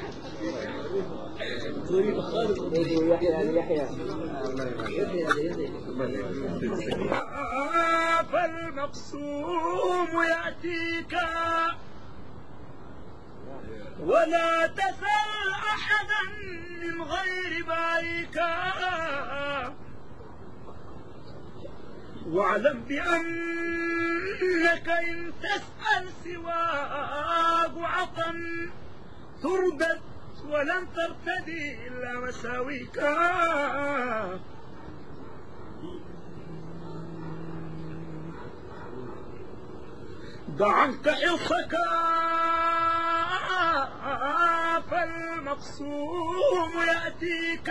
فالمقسوم يأتيك ولا تسل أحدا من غير باريك واعلم بأنك إن تسأل سواه عطا تردد ولن ترتدي إلا مساويك ضع عنك حرصك فالمقسوم يأتيك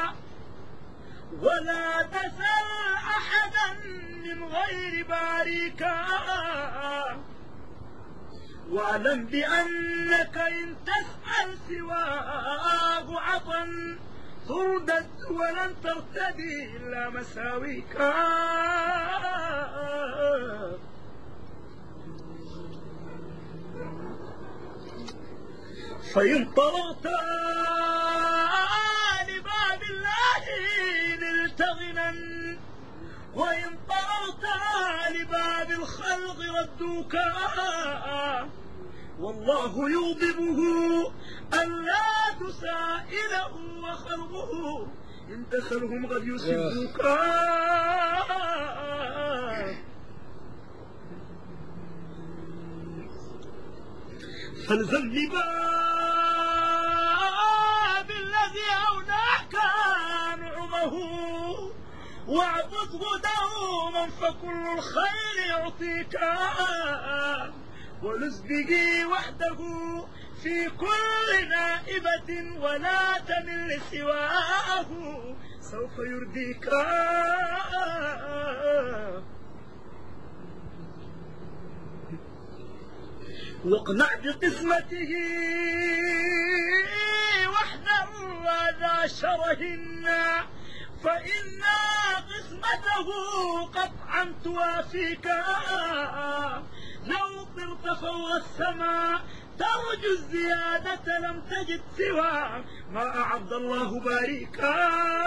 ولا تسل أحدا من غير باريك واعلم بأنك إن تسأل سواه عطا تردد ولن ترتدي إلا مساويك فإن طرقت لباب الله نلت غنى وإن طرقت لباب الخلق ردوك والله يغضبه ألا تسائله وخلقه إن تسألهم قد يسبوك فالزم لباب الذي أودعك نعمه واعبده دوما فكل الخير يعطيك ولز به وحده في كل نائبة ولا تمل سواه سوف يرديك واقنع بقسمته وحده وذا شرهن فإن قسمته قطعا توافيك لو طرت فوق السماء ترجو الزيادة لم تجد سوى ما أعد الله باريكا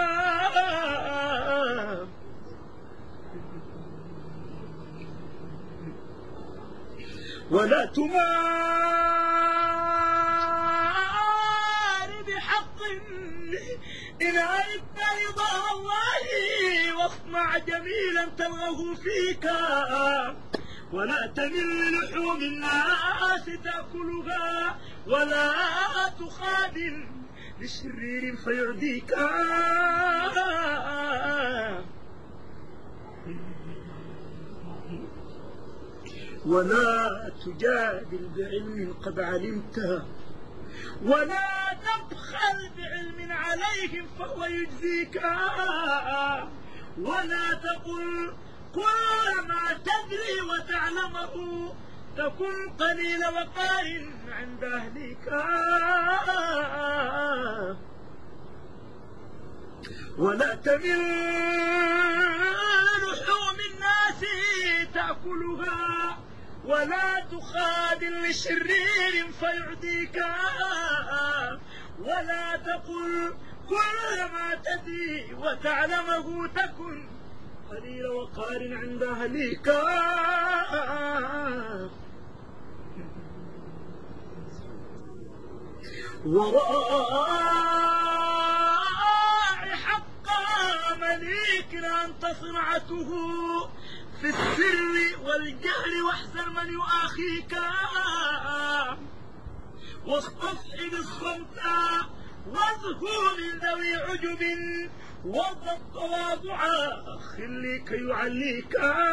ولا تمار بحق إن أردت رضا الله واصنع جميلا تلغه فيك ولا تمل لحوم الناس تأكلها ولا تخادم لشرير فيعديك ولا تجادل بعلم قد علمته ولا تبخل بعلم عليهم فهو يجزيك ولا تقل كل ما تدري وتعلمه تكن قليل وقار عند أهلك ولا تمل لحوم الناس تأكلها ولا تخادل لشرير فيعديك ولا تقل كل ما تدري وتعلمه تكن قليل وقار عند أهليك وراعي حق مليك أنت صنعته في السر والجهل واحذر من يؤاخيك واستصحب الصمت واذكر من ذوي عجب وضع التواضع خليك يعليك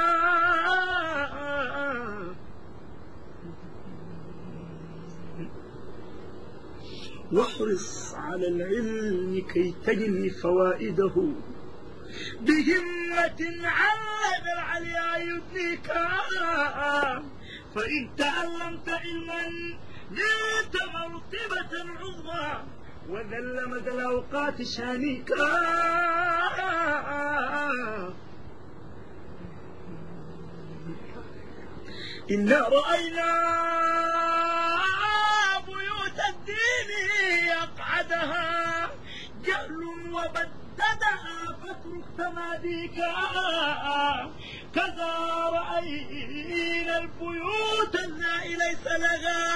واحرص على العلم كي تجني فوائده بهمة على العليا يدنيك فإن تعلمت علما نلت مرتبة عظمى وذل مدى الأوقات شانيك إنا رأينا بيوت الدين وبددها فاترك تماديك كذا رأينا البيوت التي ليس لها